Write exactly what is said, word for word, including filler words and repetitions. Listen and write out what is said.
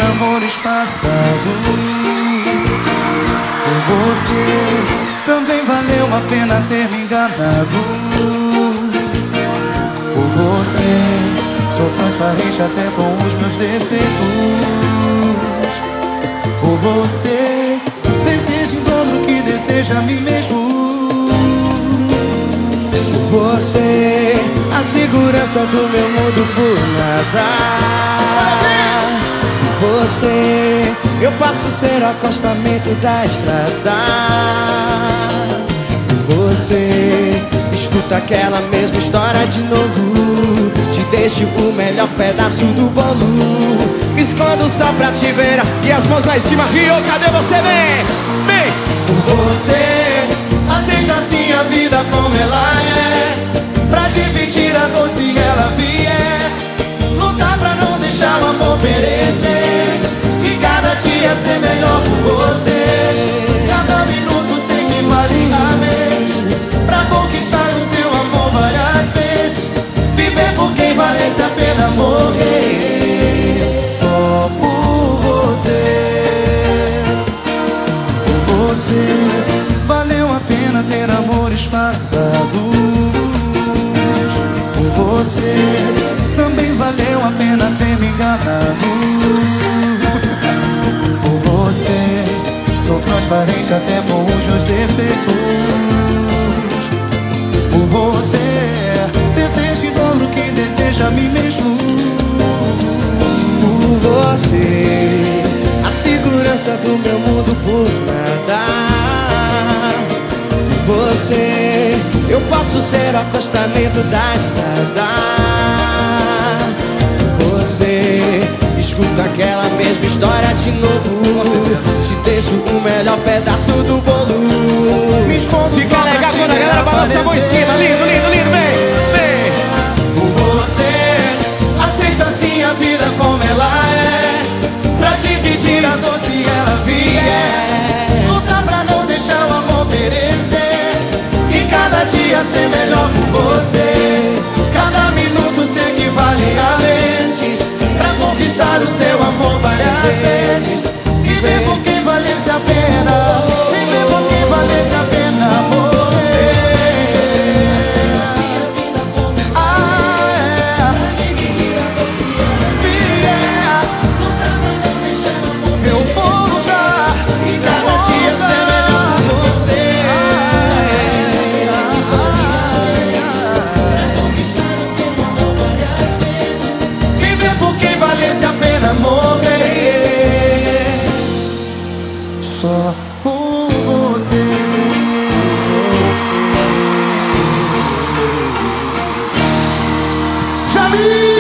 amores passados. Por você também valeu a pena ter me enganado. Por você sou transparente até com os meus defeitos. Por você desejo em dobro o que deseja a mim mesmo. Por você a segurança do meu mundo por nada. Por você eu passo a ser o acostamento da estrada. Por você escuta aquela mesma história de novo. Te deixo o melhor pedaço do bolo. Me escondo só pra te ver e as mãos lá em cima. Rio, cadê você? Vem, vem. Por você aceita assim a vida como ela é. Pra dividir a dor se ela vier. Lutar pra não deixar o amor perecer. E cada dia ser melhor por você. Cada minuto sei que vale a vez. Pra conquistar o seu amor várias vezes. Viver por quem valesse a pena morrer. Só por você. Por você valeu a pena ter amores passados. Por você também valeu a pena ter me enganado. Por você sou transparente até com os meus defeitos. Por você desejo em dobro o que deseja a mim mesmo. Por você a segurança do meu mundo por nada. Por você eu posso ser o acostamento da estrada. Você escuta aquela mesma história de novo. Te deixo o melhor pedaço do bolo. Fica legal quando a galera balança a mão em cima. Lindo, lindo, lindo, vem, vem. Por você aceita assim a vida como ela é. Pra dividir a dor se ela vier. Lutar pra não deixar o amor perecer. E cada dia ser melhor por você. Cada minuto sei que vale a vezes. Pra conquistar o seu amor várias vezes. Viver por quem valesse a pena. Viver por quem valesse a pena morrer. Ah, é. Vier. Eu vou lutar. E cada dia ser melhor por você. Viver por quem valesse a pena morrer. Só por você. Jamil!